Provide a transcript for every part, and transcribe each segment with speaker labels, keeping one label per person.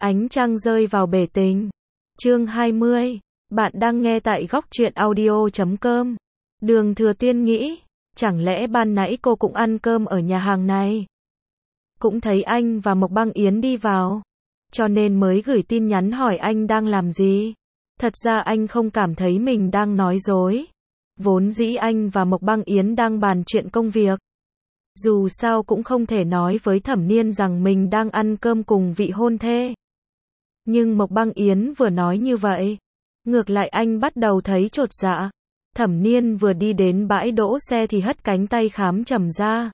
Speaker 1: Ánh trăng rơi vào bể tình. Chương 20. Bạn đang nghe tại góc truyện audio.com. Đường Thừa Tiên nghĩ, chẳng lẽ ban nãy cô cũng ăn cơm ở nhà hàng này? Cũng thấy anh và Mộc Băng Yến đi vào, cho nên mới gửi tin nhắn hỏi anh đang làm gì. Thật ra anh không cảm thấy mình đang nói dối. Vốn dĩ anh và Mộc Băng Yến đang bàn chuyện công việc. Dù sao cũng không thể nói với Thẩm Niên rằng mình đang ăn cơm cùng vị hôn thê. Nhưng Mộc Băng Yến vừa nói như vậy, ngược lại anh bắt đầu thấy chột dạ. Thẩm Niên vừa đi đến bãi đỗ xe thì hất cánh tay Khám Trầm ra.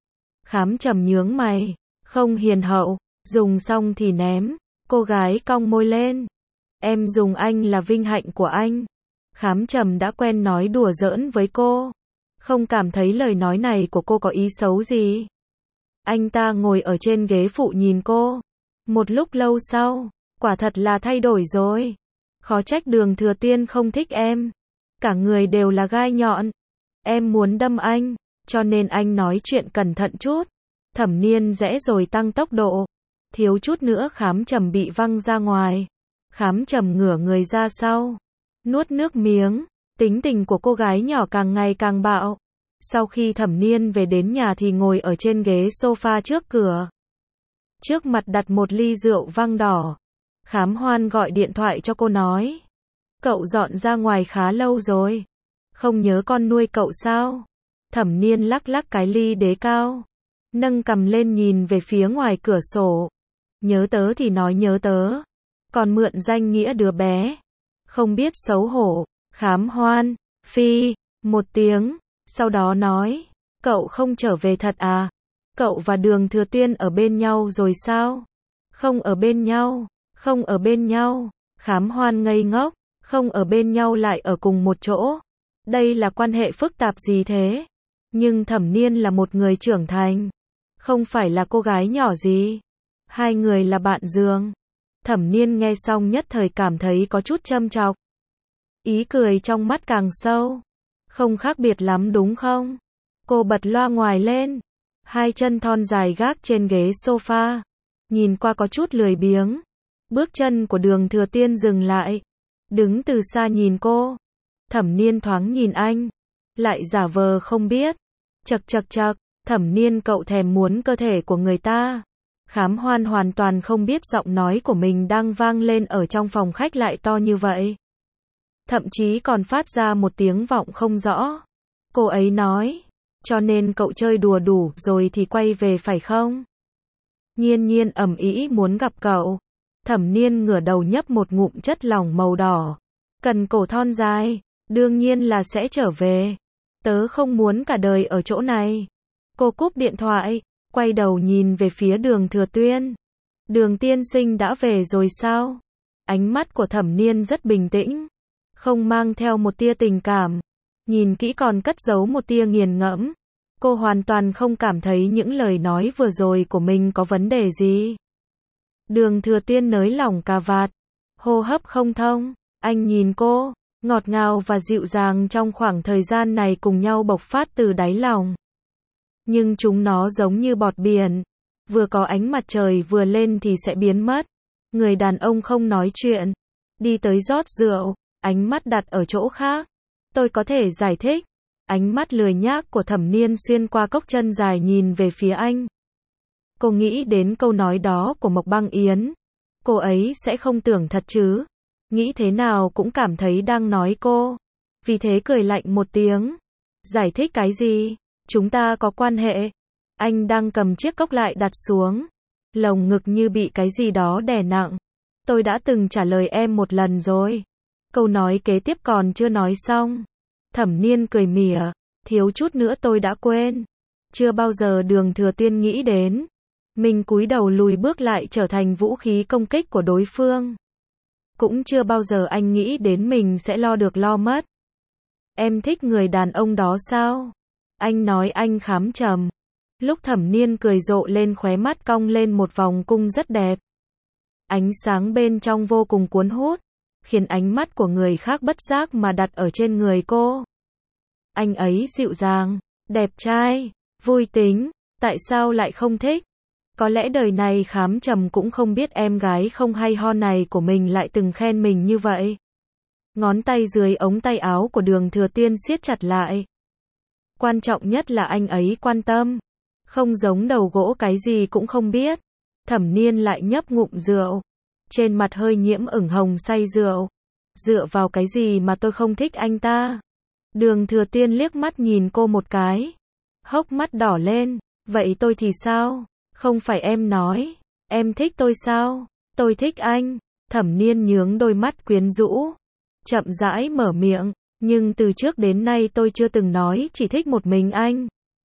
Speaker 1: Khám Trầm nhướng mày, không hiền hậu, dùng xong thì ném. Cô gái cong môi lên. Em dùng anh là vinh hạnh của anh. Khám Trầm đã quen nói đùa giỡn với cô, không cảm thấy lời nói này của cô có ý xấu gì. Anh ta ngồi ở trên ghế phụ nhìn cô. Một lúc lâu sau, quả thật là thay đổi rồi. Khó trách Đường Thừa Tiên không thích em. Cả người đều là gai nhọn. Em muốn đâm anh, cho nên anh nói chuyện cẩn thận chút. Thẩm Niên rẽ rồi tăng tốc độ. Thiếu chút nữa Khám Trầm bị văng ra ngoài. Khám Trầm ngửa người ra sau, nuốt nước miếng. Tính tình của cô gái nhỏ càng ngày càng bạo. Sau khi Thẩm Niên về đến nhà thì ngồi ở trên ghế sofa trước cửa. Trước mặt đặt một ly rượu vang đỏ. Khám Hoan gọi điện thoại cho cô nói. Cậu dọn ra ngoài khá lâu rồi. Không nhớ con nuôi cậu sao? Thẩm Niên lắc lắc cái ly đế cao. Nâng cằm lên nhìn về phía ngoài cửa sổ. Nhớ tớ thì nói nhớ tớ. Còn mượn danh nghĩa đứa bé. Không biết xấu hổ. Khám Hoan, phi, một tiếng. Sau đó nói. Cậu không trở về thật à? Cậu và Đường Thừa Tiên ở bên nhau rồi sao? Không ở bên nhau. Không ở bên nhau. Khám Hoan ngây ngốc. Không ở bên nhau lại ở cùng một chỗ. Đây là quan hệ phức tạp gì thế? Nhưng Thẩm Niên là một người trưởng thành. Không phải là cô gái nhỏ gì. Hai người là bạn giường. Thẩm Niên nghe xong nhất thời cảm thấy có chút châm chọc. Ý cười trong mắt càng sâu. Không khác biệt lắm đúng không? Cô bật loa ngoài lên. Hai chân thon dài gác trên ghế sofa. Nhìn qua có chút lười biếng. Bước chân của Đường Thừa Tiên dừng lại. Đứng từ xa nhìn cô. Thẩm Niên thoáng nhìn anh. Lại giả vờ không biết. Chậc chậc chậc. Thẩm Niên cậu thèm muốn cơ thể của người ta. Khám Hoan hoàn toàn không biết giọng nói của mình đang vang lên ở trong phòng khách lại to như vậy. Thậm chí còn phát ra một tiếng vọng không rõ. Cô ấy nói. Cho nên cậu chơi đùa đủ rồi thì quay về phải không? Nhiên Nhiên ầm ĩ muốn gặp cậu. Thẩm Niên ngửa đầu nhấp một ngụm chất lỏng màu đỏ. Cần cổ thon dài. Đương nhiên là sẽ trở về. Tớ không muốn cả đời ở chỗ này. Cô cúp điện thoại. Quay đầu nhìn về phía Đường Thừa Tuyên. Đường tiên sinh đã về rồi sao? Ánh mắt của Thẩm Niên rất bình tĩnh. Không mang theo một tia tình cảm. Nhìn kỹ còn cất giấu một tia nghiền ngẫm. Cô hoàn toàn không cảm thấy những lời nói vừa rồi của mình có vấn đề gì. Đường Thừa Tiên nới lỏng cà vạt. Hô hấp không thông. Anh nhìn cô. Ngọt ngào và dịu dàng trong khoảng thời gian này cùng nhau bộc phát từ đáy lòng. Nhưng chúng nó giống như bọt biển. Vừa có ánh mặt trời vừa lên thì sẽ biến mất. Người đàn ông không nói chuyện. Đi tới rót rượu. Ánh mắt đặt ở chỗ khác. Tôi có thể giải thích. Ánh mắt lười nhác của Thẩm Niên xuyên qua cốc chân dài nhìn về phía anh. Cô nghĩ đến câu nói đó của Mộc Băng Yến. Cô ấy sẽ không tưởng thật chứ. Nghĩ thế nào cũng cảm thấy đang nói cô. Vì thế cười lạnh một tiếng. Giải thích cái gì? Chúng ta có quan hệ. Anh đang cầm chiếc cốc lại đặt xuống. Lồng ngực như bị cái gì đó đè nặng. Tôi đã từng trả lời em một lần rồi. Câu nói kế tiếp còn chưa nói xong. Thẩm Niên cười mỉa. Thiếu chút nữa tôi đã quên. Chưa bao giờ Đường Thừa Tiên nghĩ đến. Mình cúi đầu lùi bước lại trở thành vũ khí công kích của đối phương. Cũng chưa bao giờ anh nghĩ đến mình sẽ lo được lo mất. Em thích người đàn ông đó sao? Anh nói anh Khám Trầm. Lúc Thẩm Niên cười rộ lên khóe mắt cong lên một vòng cung rất đẹp. Ánh sáng bên trong vô cùng cuốn hút. Khiến ánh mắt của người khác bất giác mà đặt ở trên người cô. Anh ấy dịu dàng, đẹp trai, vui tính. Tại sao lại không thích? Có lẽ đời này khám trầm cũng không biết em gái không hay ho này của mình lại từng khen mình như vậy. Ngón tay dưới ống tay áo của Đường Thừa Tiên siết chặt lại. Quan trọng nhất là anh ấy quan tâm. Không giống đầu gỗ cái gì cũng không biết. Thẩm Niên lại nhấp ngụm rượu. Trên mặt hơi nhiễm ửng hồng say rượu. Dựa vào cái gì mà tôi không thích anh ta? Đường Thừa Tiên liếc mắt nhìn cô một cái. Hốc mắt đỏ lên. Vậy tôi thì sao? Không phải em nói. Em thích tôi sao? Tôi thích anh. Thẩm Niên nhướng đôi mắt quyến rũ. Chậm rãi mở miệng. Nhưng từ trước đến nay tôi chưa từng nói chỉ thích một mình anh.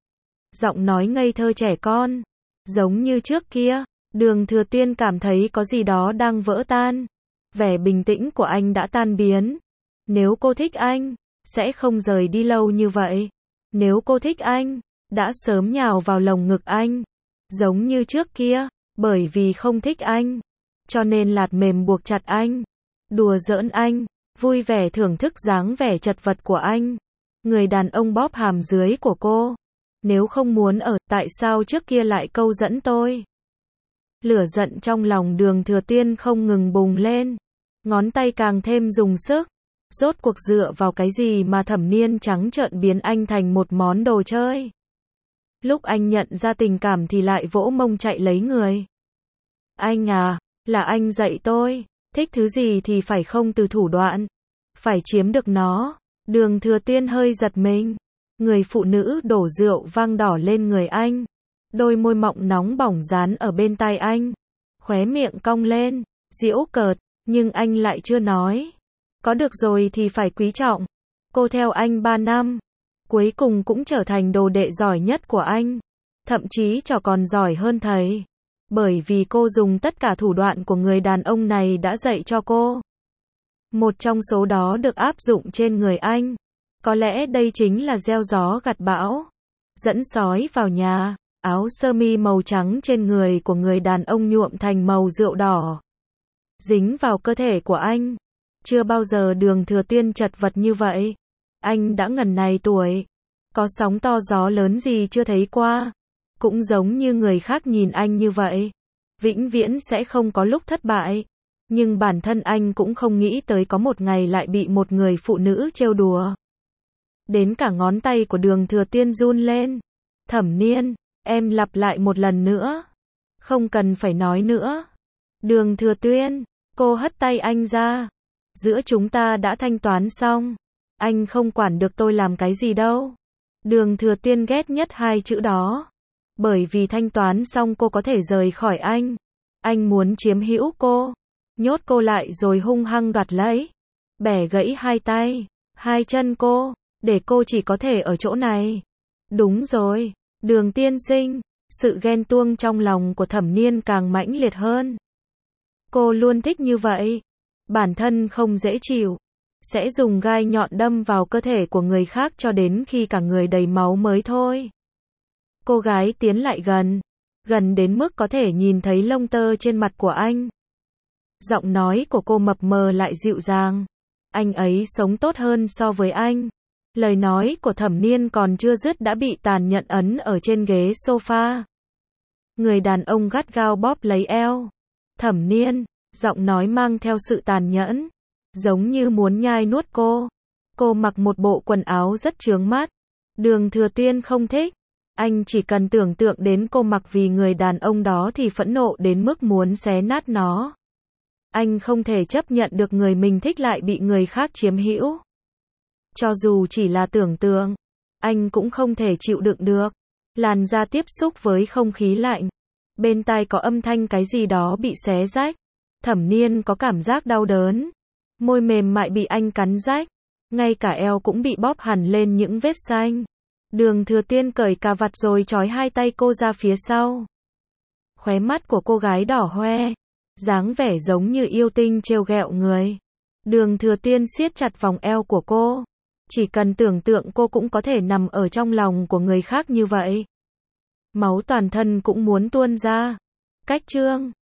Speaker 1: Giọng nói ngây thơ trẻ con. Giống như trước kia. Đường Thừa Tiên cảm thấy có gì đó đang vỡ tan. Vẻ bình tĩnh của anh đã tan biến. Nếu cô thích anh, sẽ không rời đi lâu như vậy. Nếu cô thích anh, đã sớm nhào vào lồng ngực anh. Giống như trước kia, bởi vì không thích anh, cho nên lạt mềm buộc chặt anh. Đùa giỡn anh, vui vẻ thưởng thức dáng vẻ chật vật của anh. Người đàn ông bóp hàm dưới của cô. Nếu không muốn ở, tại sao trước kia lại câu dẫn tôi? Lửa giận trong lòng Đường Thừa Tiên không ngừng bùng lên. Ngón tay càng thêm dùng sức. Rốt cuộc dựa vào cái gì mà Thẩm Niên trắng trợn biến anh thành một món đồ chơi? Lúc anh nhận ra tình cảm thì lại vỗ mông chạy lấy người. Anh à, là anh dạy tôi. Thích thứ gì thì phải không từ thủ đoạn. Phải chiếm được nó. Đường Thừa Tiên hơi giật mình. Người phụ nữ đổ rượu vang đỏ lên người anh. Đôi môi mọng nóng bỏng dán ở bên tai anh. Khóe miệng cong lên, giễu cợt, nhưng anh lại chưa nói. Có được rồi thì phải quý trọng. Cô theo anh 3 năm. Cuối cùng cũng trở thành đồ đệ giỏi nhất của anh. Thậm chí trò còn giỏi hơn thầy. Bởi vì cô dùng tất cả thủ đoạn của người đàn ông này đã dạy cho cô. Một trong số đó được áp dụng trên người anh. Có lẽ đây chính là gieo gió gặt bão. Dẫn sói vào nhà. Áo sơ mi màu trắng trên người của người đàn ông nhuộm thành màu rượu đỏ. Dính vào cơ thể của anh. Chưa bao giờ Đường Thừa Tiên chật vật như vậy. Anh đã ngần này tuổi. Có sóng to gió lớn gì chưa thấy qua. Cũng giống như người khác nhìn anh như vậy. Vĩnh viễn sẽ không có lúc thất bại. Nhưng bản thân anh cũng không nghĩ tới có một ngày lại bị một người phụ nữ trêu đùa. Đến cả ngón tay của Đường Thừa Tiên run lên. Thẩm Niên, em lặp lại một lần nữa. Không cần phải nói nữa. Đường Thừa Tiên, cô hất tay anh ra. Giữa chúng ta đã thanh toán xong. Anh không quản được tôi làm cái gì đâu. Đường Thừa Tiên ghét nhất hai chữ đó. Bởi vì thanh toán xong cô có thể rời khỏi anh. Anh muốn chiếm hữu cô. Nhốt cô lại rồi hung hăng đoạt lấy. Bẻ gãy hai tay, hai chân cô. Để cô chỉ có thể ở chỗ này. Đúng rồi, Đường tiên sinh. Sự ghen tuông trong lòng của Thẩm Niên càng mãnh liệt hơn. Cô luôn thích như vậy. Bản thân không dễ chịu. Sẽ dùng gai nhọn đâm vào cơ thể của người khác cho đến khi cả người đầy máu mới thôi. Cô gái tiến lại gần. Gần đến mức có thể nhìn thấy lông tơ trên mặt của anh. Giọng nói của cô mập mờ lại dịu dàng. Anh ấy sống tốt hơn so với anh. Lời nói của Thẩm Niên còn chưa dứt đã bị tàn nhẫn ấn ở trên ghế sofa. Người đàn ông gắt gao bóp lấy eo. Thẩm Niên, giọng nói mang theo sự tàn nhẫn. Giống như muốn nhai nuốt cô. Cô mặc một bộ quần áo rất chướng mắt. Đường Thừa Tiên không thích. Anh chỉ cần tưởng tượng đến cô mặc vì người đàn ông đó thì phẫn nộ đến mức muốn xé nát nó. Anh không thể chấp nhận được người mình thích lại bị người khác chiếm hữu. Cho dù chỉ là tưởng tượng, anh cũng không thể chịu đựng được. Làn da tiếp xúc với không khí lạnh. Bên tai có âm thanh cái gì đó bị xé rách. Thẩm Niên có cảm giác đau đớn. Môi mềm mại bị anh cắn rách. Ngay cả eo cũng bị bóp hẳn lên những vết xanh. Đường Thừa Tiên cởi cà vạt rồi trói hai tay cô ra phía sau. Khóe mắt của cô gái đỏ hoe. Dáng vẻ giống như yêu tinh trêu ghẹo người. Đường Thừa Tiên siết chặt vòng eo của cô. Chỉ cần tưởng tượng cô cũng có thể nằm ở trong lòng của người khác như vậy. Máu toàn thân cũng muốn tuôn ra. Cách chương